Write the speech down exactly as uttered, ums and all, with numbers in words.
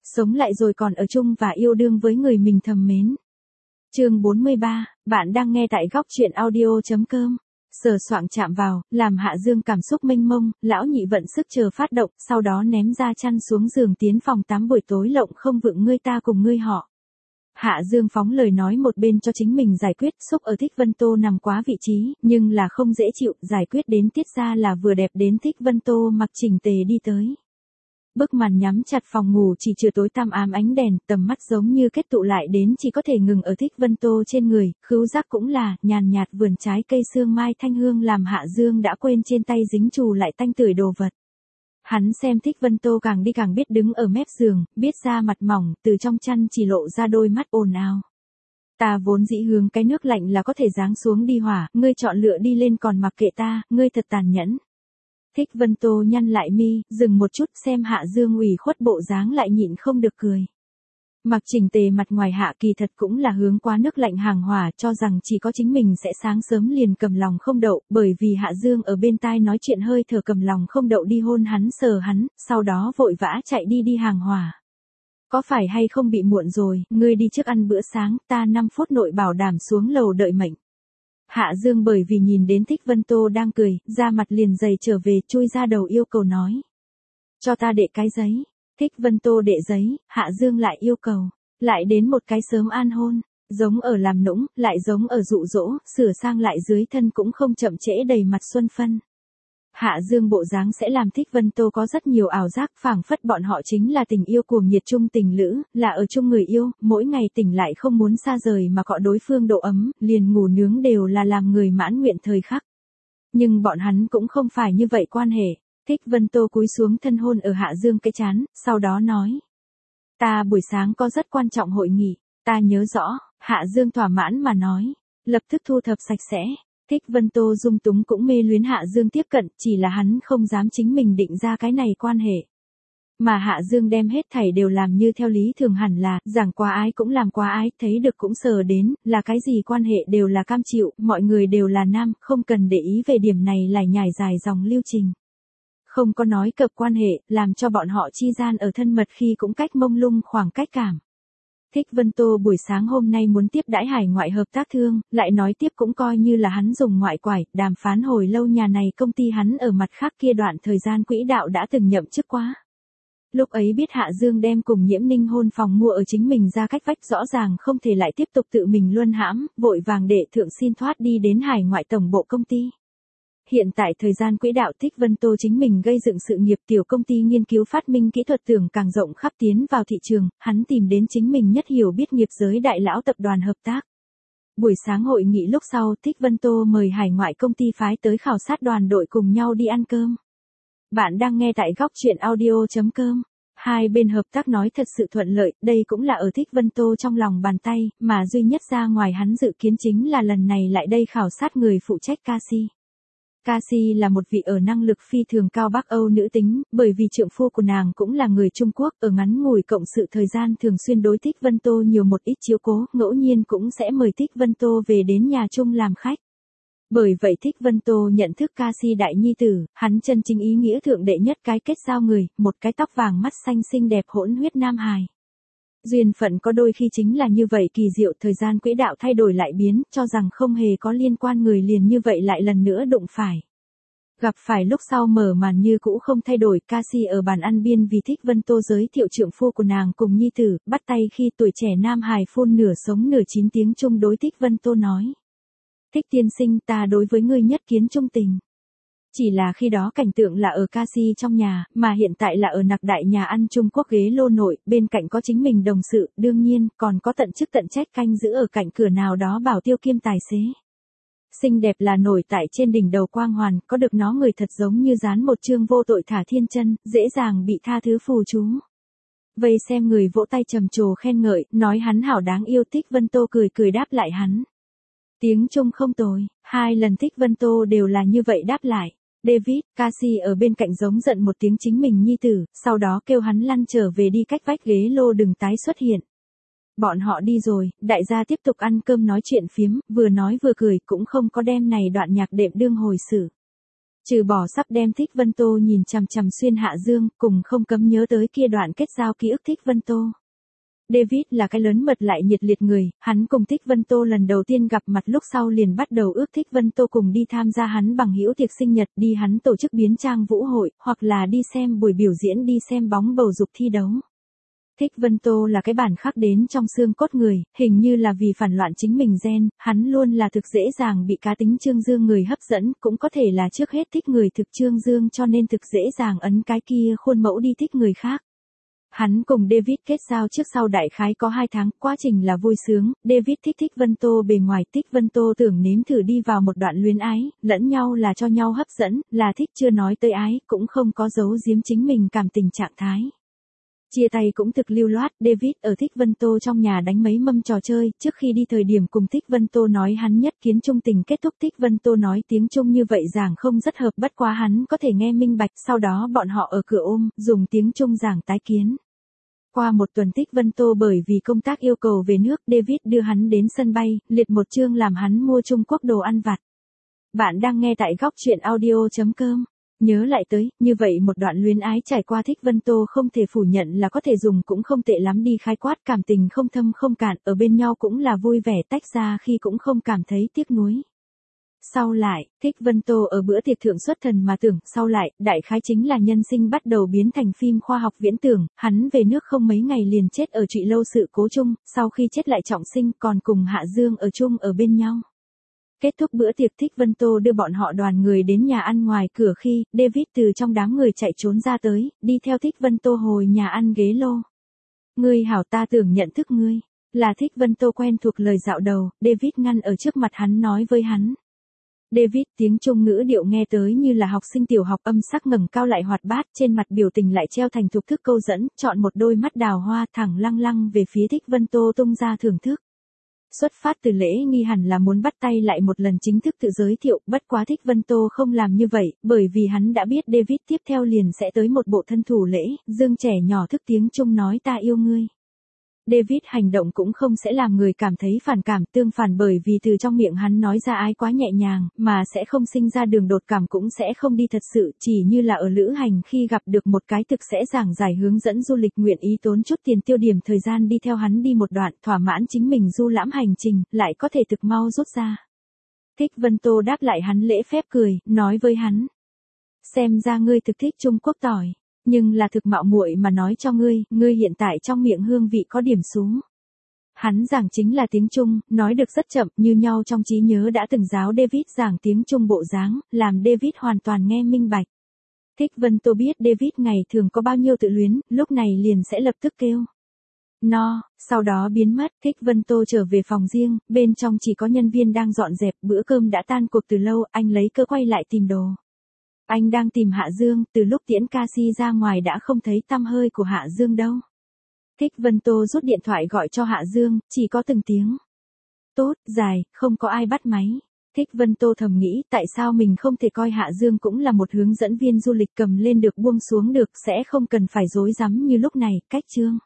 sống lại rồi còn ở chung và yêu đương với người mình thầm mến. Chương bốn mươi ba, bạn đang nghe tại góc truyện audio.com. Sờ soạng chạm vào, làm Hạ Dương cảm xúc mênh mông, lão nhị vận sức chờ phát động, sau đó ném ra chăn xuống giường tiến phòng tắm buổi tối lộng không vựng ngươi ta cùng ngươi họ. Hạ Dương phóng lời nói một bên cho chính mình giải quyết, xúc ở Thích Vân Tô nằm quá vị trí, nhưng là không dễ chịu, giải quyết đến tiết ra là vừa đẹp đến Thích Vân Tô mặc chỉnh tề đi tới. Bức màn nhắm chặt phòng ngủ chỉ chừa tối tăm ám ánh đèn, tầm mắt giống như kết tụ lại đến chỉ có thể ngừng ở Thích Vân Tô trên người, khứu giác cũng là, nhàn nhạt vườn trái cây sương mai thanh hương làm Hạ Dương đã quên trên tay dính trù lại tanh tưởi đồ vật. Hắn xem Thích Vân Tô càng đi càng biết đứng ở mép giường, biết da mặt mỏng, từ trong chăn chỉ lộ ra đôi mắt ồn ào. Ta vốn dĩ hướng cái nước lạnh là có thể giáng xuống đi hỏa, ngươi chọn lựa đi lên còn mặc kệ ta, ngươi thật tàn nhẫn. Thích Vân Tô nhăn lại mi, dừng một chút xem Hạ Dương ủy khuất bộ dáng lại nhịn không được cười. Mặc chỉnh tề mặt ngoài Hạ kỳ thật cũng là hướng qua nước lạnh hàng hỏa, cho rằng chỉ có chính mình sẽ sáng sớm liền cầm lòng không đậu, bởi vì Hạ Dương ở bên tai nói chuyện hơi thở cầm lòng không đậu đi hôn hắn sờ hắn, sau đó vội vã chạy đi đi hàng hỏa. Có phải hay không bị muộn rồi, ngươi đi trước ăn bữa sáng, ta năm phút nội bảo đảm xuống lầu đợi mệnh. Hạ Dương bởi vì nhìn đến Thích Vân Tô đang cười, ra mặt liền dày trở về, chui ra đầu yêu cầu nói. Cho ta đệ cái giấy. Thích Vân Tô đệ giấy, Hạ Dương lại yêu cầu. Lại đến một cái sớm an hôn, giống ở làm nũng, lại giống ở dụ dỗ, sửa sang lại dưới thân cũng không chậm trễ đầy mặt xuân phân. Hạ Dương bộ dáng sẽ làm Thích Vân Tô có rất nhiều ảo giác, phảng phất bọn họ chính là tình yêu cuồng nhiệt chung tình lữ, là ở chung người yêu, mỗi ngày tỉnh lại không muốn xa rời mà cọ đối phương độ ấm, liền ngủ nướng đều là làm người mãn nguyện thời khắc. Nhưng bọn hắn cũng không phải như vậy quan hệ. Thích Vân Tô cúi xuống thân hôn ở Hạ Dương cái trán, sau đó nói. Ta buổi sáng có rất quan trọng hội nghị, ta nhớ rõ, Hạ Dương thỏa mãn mà nói, lập tức thu thập sạch sẽ. Thích Vân Tô dung túng cũng mê luyến Hạ Dương tiếp cận, chỉ là hắn không dám chính mình định ra cái này quan hệ. Mà Hạ Dương đem hết thảy đều làm như theo lý thường hẳn là, giảng quá ái cũng làm quá ái, thấy được cũng sờ đến, là cái gì quan hệ đều là cam chịu, mọi người đều là nam, không cần để ý về điểm này lại nhải dài dòng lưu trình. Không có nói cập quan hệ, làm cho bọn họ chi gian ở thân mật khi cũng cách mông lung khoảng cách cảm. Thích Vân Tô buổi sáng hôm nay muốn tiếp đãi hải ngoại hợp tác thương, lại nói tiếp cũng coi như là hắn dùng ngoại quải, đàm phán hồi lâu nhà này công ty hắn ở mặt khác kia đoạn thời gian quỹ đạo đã từng nhậm chức quá. Lúc ấy biết Hạ Dương đem cùng Nhiễm Ninh hôn phòng mua ở chính mình ra cách vách rõ ràng không thể lại tiếp tục tự mình luân hãm, vội vàng đệ thượng xin thoát đi đến hải ngoại tổng bộ công ty. Hiện tại thời gian quỹ đạo Thích Vân Tô chính mình gây dựng sự nghiệp tiểu công ty nghiên cứu phát minh kỹ thuật tưởng càng rộng khắp tiến vào thị trường, hắn tìm đến chính mình nhất hiểu biết nghiệp giới đại lão tập đoàn hợp tác. Buổi sáng hội nghị lúc sau Thích Vân Tô mời hải ngoại công ty phái tới khảo sát đoàn đội cùng nhau đi ăn cơm. Bạn đang nghe tại góc truyện audio.com. Hai bên hợp tác nói thật sự thuận lợi, đây cũng là ở Thích Vân Tô trong lòng bàn tay, mà duy nhất ra ngoài hắn dự kiến chính là lần này lại đây khảo sát người phụ trách Cassie. Cassie là một vị ở năng lực phi thường cao Bắc Âu nữ tính, bởi vì trượng phu của nàng cũng là người Trung Quốc, ở ngắn ngủi cộng sự thời gian thường xuyên đối Thích Vân Tô nhiều một ít chiếu cố, ngẫu nhiên cũng sẽ mời Thích Vân Tô về đến nhà chung làm khách. Bởi vậy Thích Vân Tô nhận thức Cassie đại nhi tử, hắn chân chính ý nghĩa thượng đệ nhất cái kết giao người, một cái tóc vàng mắt xanh xinh đẹp hỗn huyết nam hài. Duyên phận có đôi khi chính là như vậy kỳ diệu, thời gian quỹ đạo thay đổi lại biến, cho rằng không hề có liên quan người liền như vậy lại lần nữa đụng phải. Gặp phải lúc sau mở màn như cũ không thay đổi, Cassie ở bàn ăn biên vì Thích Vân Tô giới thiệu trượng phu của nàng cùng nhi tử, bắt tay khi tuổi trẻ nam hài phun nửa sống nửa chín tiếng chung đối Thích Vân Tô nói. Thích tiên sinh, ta đối với ngươi nhất kiến trung tình. Chỉ là khi đó cảnh tượng là ở Cassie trong nhà, mà hiện tại là ở nặc đại nhà ăn Trung Quốc ghế lô nội, bên cạnh có chính mình đồng sự, đương nhiên, còn có tận chức tận trách canh giữ ở cạnh cửa nào đó bảo tiêu kiêm tài xế. Xinh đẹp là nổi tại trên đỉnh đầu quang hoàn, có được nó người thật giống như dán một chương vô tội thả thiên chân, dễ dàng bị tha thứ phù chú. Vây xem người vỗ tay trầm trồ khen ngợi, nói hắn hảo đáng yêu. Thích Vân Tô cười cười đáp lại hắn. Tiếng Trung không tồi, hai lần Thích Vân Tô đều là như vậy đáp lại. David, Cassie ở bên cạnh giống giận một tiếng chính mình nhi tử, sau đó kêu hắn lăn trở về đi cách vách ghế lô đừng tái xuất hiện. Bọn họ đi rồi, đại gia tiếp tục ăn cơm nói chuyện phiếm, vừa nói vừa cười cũng không có đem này đoạn nhạc đệm đương hồi xử. Trừ bỏ sắp đem Thích Vân Tô nhìn chằm chằm xuyên Hạ Dương, cùng không cấm nhớ tới kia đoạn kết giao ký ức Thích Vân Tô. David là cái lớn mật lại nhiệt liệt người, hắn cùng Thích Vân Tô lần đầu tiên gặp mặt lúc sau liền bắt đầu ước Thích Vân Tô cùng đi tham gia hắn bằng hữu tiệc sinh nhật, đi hắn tổ chức biến trang vũ hội, hoặc là đi xem buổi biểu diễn, đi xem bóng bầu dục thi đấu. Thích Vân Tô là cái bản khắc đến trong xương cốt người, hình như là vì phản loạn chính mình gen, hắn luôn là thực dễ dàng bị cá tính trương dương người hấp dẫn, cũng có thể là trước hết thích người thực trương dương cho nên thực dễ dàng ấn cái kia khuôn mẫu đi thích người khác. Hắn cùng David kết giao trước sau đại khái có hai tháng, quá trình là vui sướng, David thích Thích Vân Tô bề ngoài, Thích Vân Tô tưởng nếm thử đi vào một đoạn luyến ái, lẫn nhau là cho nhau hấp dẫn, là thích chưa nói tới ái, cũng không có giấu giếm chính mình cảm tình trạng thái. Chia tay cũng thực lưu loát, David ở Thích Vân Tô trong nhà đánh mấy mâm trò chơi, trước khi đi thời điểm cùng Thích Vân Tô nói hắn nhất kiến trung tình kết thúc. Thích Vân Tô nói tiếng Trung như vậy giảng không rất hợp, bất quá hắn có thể nghe minh bạch, sau đó bọn họ ở cửa ôm, dùng tiếng Trung giảng tái kiến. Qua một tuần Thích Vân Tô bởi vì công tác yêu cầu về nước, David đưa hắn đến sân bay, liệt một chương làm hắn mua Trung Quốc đồ ăn vặt. Bạn đang nghe tại góc truyện audio chấm com. Nhớ lại tới, như vậy một đoạn luyến ái trải qua Thích Vân Tô không thể phủ nhận là có thể dùng cũng không tệ lắm đi khái quát, cảm tình không thâm không cạn, ở bên nhau cũng là vui vẻ, tách ra khi cũng không cảm thấy tiếc nuối. Sau lại, Thích Vân Tô ở bữa tiệc thượng xuất thần mà tưởng, sau lại, đại khái chính là nhân sinh bắt đầu biến thành phim khoa học viễn tưởng, hắn về nước không mấy ngày liền chết ở Trụy Lâu sự cố chung, sau khi chết lại trọng sinh còn cùng Hạ Dương ở chung ở bên nhau. Kết thúc bữa tiệc Thích Vân Tô đưa bọn họ đoàn người đến nhà ăn, ngoài cửa khi, David từ trong đám người chạy trốn ra tới, đi theo Thích Vân Tô hồi nhà ăn ghế lô. Ngươi hảo, ta tưởng nhận thức ngươi, là Thích Vân Tô quen thuộc lời dạo đầu, David ngăn ở trước mặt hắn nói với hắn. David tiếng Trung ngữ điệu nghe tới như là học sinh tiểu học, âm sắc ngẩng cao lại hoạt bát, trên mặt biểu tình lại treo thành thục thức câu dẫn, chọn một đôi mắt đào hoa thẳng lăng lăng về phía Thích Vân Tô tung ra thưởng thức. Xuất phát từ lễ nghi hẳn là muốn bắt tay lại một lần chính thức tự giới thiệu, bất quá Thích Vân Tô không làm như vậy, bởi vì hắn đã biết David tiếp theo liền sẽ tới một bộ thân thủ lễ, dương trẻ nhỏ thức tiếng Trung nói ta yêu ngươi. David hành động cũng không sẽ làm người cảm thấy phản cảm, tương phản bởi vì từ trong miệng hắn nói ra ái quá nhẹ nhàng, mà sẽ không sinh ra đường đột cảm, cũng sẽ không đi thật sự, chỉ như là ở lữ hành khi gặp được một cái thực sẽ giảng giải hướng dẫn du lịch, nguyện ý tốn chút tiền tiêu điểm thời gian đi theo hắn đi một đoạn, thỏa mãn chính mình du lãm hành trình, lại có thể thực mau rút ra. Thích Vân Tô đáp lại hắn lễ phép cười, nói với hắn. Xem ra ngươi thực thích Trung Quốc tỏi. Nhưng là thực mạo muội mà nói cho ngươi, ngươi hiện tại trong miệng hương vị có điểm xuống. Hắn giảng chính là tiếng Trung, nói được rất chậm, như nhau trong trí nhớ đã từng giáo David giảng tiếng Trung bộ dáng, làm David hoàn toàn nghe minh bạch. Thích Vân Tô biết David ngày thường có bao nhiêu tự luyến, lúc này liền sẽ lập tức kêu. No, sau đó biến mất. Thích Vân Tô trở về phòng riêng, bên trong chỉ có nhân viên đang dọn dẹp, bữa cơm đã tan cuộc từ lâu, anh lấy cớ quay lại tìm đồ. Anh đang tìm Hạ Dương, từ lúc tiễn ca si ra ngoài đã không thấy tăm hơi của Hạ Dương đâu. Thích Vân Tô rút điện thoại gọi cho Hạ Dương, chỉ có từng tiếng. Tốt, dài, không có ai bắt máy. Thích Vân Tô thầm nghĩ tại sao mình không thể coi Hạ Dương cũng là một hướng dẫn viên du lịch, cầm lên được buông xuống được, sẽ không cần phải rối rắm như lúc này, cách chương.